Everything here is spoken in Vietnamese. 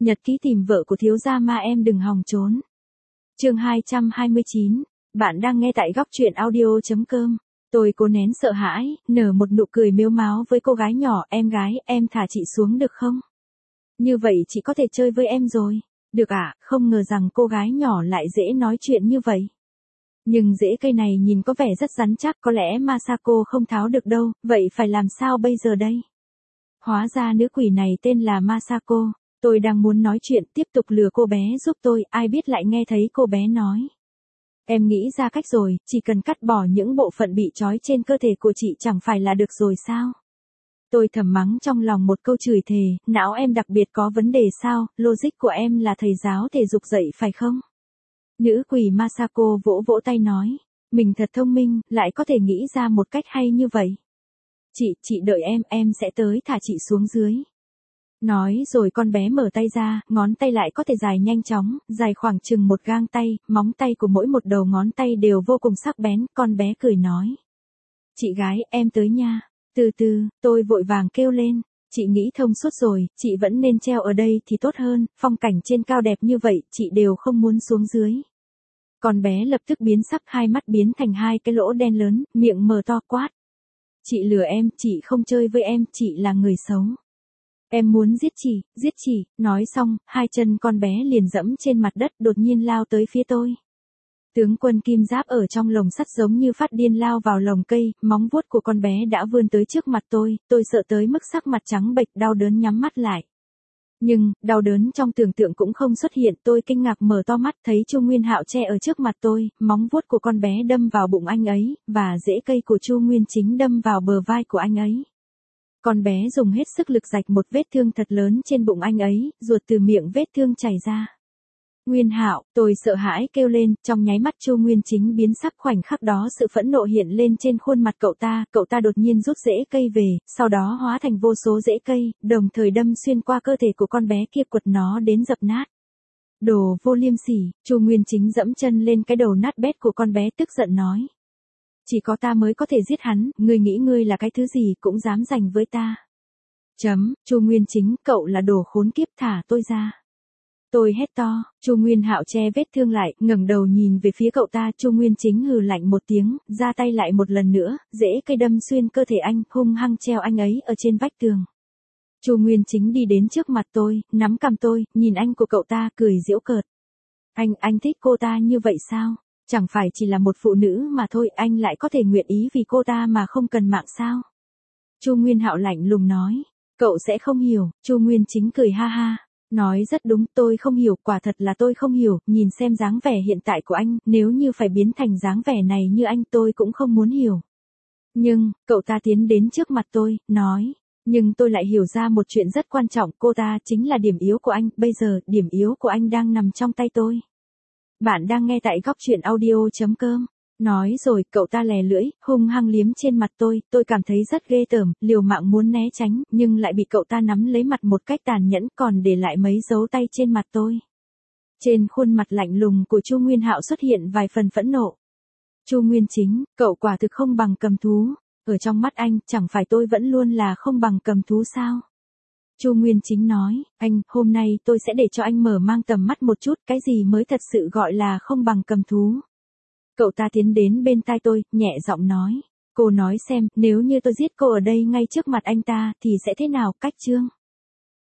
Nhật ký tìm vợ của thiếu gia ma em đừng hòng trốn. Chương 229, bạn đang nghe tại góc truyện audio.com. Tôi cố nén sợ hãi, nở một nụ cười mếu máo với cô gái nhỏ, em gái, em thả chị xuống được không? Như vậy chị có thể chơi với em rồi. Được ạ, không ngờ rằng cô gái nhỏ lại dễ nói chuyện như vậy. Nhưng rễ cây này nhìn có vẻ rất rắn chắc, có lẽ Masako không tháo được đâu, vậy phải làm sao bây giờ đây? Hóa ra nữ quỷ này tên là Masako. Tôi đang muốn nói chuyện tiếp tục lừa cô bé giúp tôi, ai biết lại nghe thấy cô bé nói. Em nghĩ ra cách rồi, chỉ cần cắt bỏ những bộ phận bị trói trên cơ thể của chị chẳng phải là được rồi sao? Tôi thầm mắng trong lòng một câu chửi thề, não em đặc biệt có vấn đề sao, logic của em là thầy giáo thể dục dạy phải không? Nữ quỷ Masako vỗ vỗ tay nói, mình thật thông minh, lại có thể nghĩ ra một cách hay như vậy. Chị đợi em sẽ tới thả chị xuống dưới. Nói rồi con bé mở tay ra, ngón tay lại có thể dài nhanh chóng, dài khoảng chừng một gang tay, móng tay của mỗi một đầu ngón tay đều vô cùng sắc bén, con bé cười nói. Chị gái, em tới nha. Từ từ, tôi vội vàng kêu lên, chị nghĩ thông suốt rồi, chị vẫn nên treo ở đây thì tốt hơn, phong cảnh trên cao đẹp như vậy, chị đều không muốn xuống dưới. Con bé lập tức biến sắc, hai mắt biến thành hai cái lỗ đen lớn, miệng mở to quát. Chị lừa em, chị không chơi với em, chị là người xấu. Em muốn giết chị, nói xong, hai chân con bé liền dẫm trên mặt đất đột nhiên lao tới phía tôi. Tướng quân kim giáp ở trong lồng sắt giống như phát điên lao vào lồng cây, móng vuốt của con bé đã vươn tới trước mặt tôi sợ tới mức sắc mặt trắng bệch đau đớn nhắm mắt lại. Nhưng, đau đớn trong tưởng tượng cũng không xuất hiện, tôi kinh ngạc mở to mắt thấy Chu Nguyên Hạo che ở trước mặt tôi, móng vuốt của con bé đâm vào bụng anh ấy, và rễ cây của Chu Nguyên Chính đâm vào bờ vai của anh ấy. Con bé dùng hết sức lực rạch một vết thương thật lớn trên bụng anh ấy, ruột từ miệng vết thương chảy ra. Nguyên Hạo, tôi sợ hãi kêu lên, trong nháy mắt Chu Nguyên Chính biến sắc, khoảnh khắc đó sự phẫn nộ hiện lên trên khuôn mặt cậu ta đột nhiên rút rễ cây về, sau đó hóa thành vô số rễ cây, đồng thời đâm xuyên qua cơ thể của con bé kia quật nó đến dập nát. Đồ vô liêm sỉ, Chu Nguyên Chính dẫm chân lên cái đầu nát bét của con bé tức giận nói. Chỉ có ta mới có thể giết hắn, ngươi nghĩ ngươi là cái thứ gì cũng dám giành với ta. Chu Nguyên Chính, cậu là đồ khốn kiếp, thả tôi ra. Tôi hét to, Chu Nguyên Hạo che vết thương lại, ngẩng đầu nhìn về phía cậu ta, Chu Nguyên Chính hừ lạnh một tiếng, ra tay lại một lần nữa, rễ cây đâm xuyên cơ thể anh, hung hăng treo anh ấy ở trên vách tường. Chu Nguyên Chính đi đến trước mặt tôi, nắm cằm tôi, nhìn anh của cậu ta, cười giễu cợt. Anh thích cô ta như vậy sao? Chẳng phải chỉ là một phụ nữ mà thôi, anh lại có thể nguyện ý vì cô ta mà không cần mạng sao? Chu Nguyên Hạo lạnh lùng nói, cậu sẽ không hiểu. Chu Nguyên Chính cười ha ha, nói rất đúng, tôi không hiểu, quả thật là tôi không hiểu, nhìn xem dáng vẻ hiện tại của anh, nếu như phải biến thành dáng vẻ này như anh tôi cũng không muốn hiểu. Nhưng, cậu ta tiến đến trước mặt tôi, nói, nhưng tôi lại hiểu ra một chuyện rất quan trọng, cô ta chính là điểm yếu của anh, bây giờ, điểm yếu của anh đang nằm trong tay tôi. Bạn đang nghe tại góc truyện audio.com. Nói rồi, cậu ta lè lưỡi, hung hăng liếm trên mặt tôi cảm thấy rất ghê tởm, liều mạng muốn né tránh, nhưng lại bị cậu ta nắm lấy mặt một cách tàn nhẫn, còn để lại mấy dấu tay trên mặt tôi. Trên khuôn mặt lạnh lùng của Chu Nguyên Hạo xuất hiện vài phần phẫn nộ. Chu Nguyên Chính, cậu quả thực không bằng cầm thú, ở trong mắt anh, chẳng phải tôi vẫn luôn là không bằng cầm thú sao? Chu Nguyên Chính nói, anh, hôm nay tôi sẽ để cho anh mở mang tầm mắt một chút, cái gì mới thật sự gọi là không bằng cầm thú. Cậu ta tiến đến bên tai tôi, nhẹ giọng nói, cô nói xem, nếu như tôi giết cô ở đây ngay trước mặt anh ta, thì sẽ thế nào, cách chương?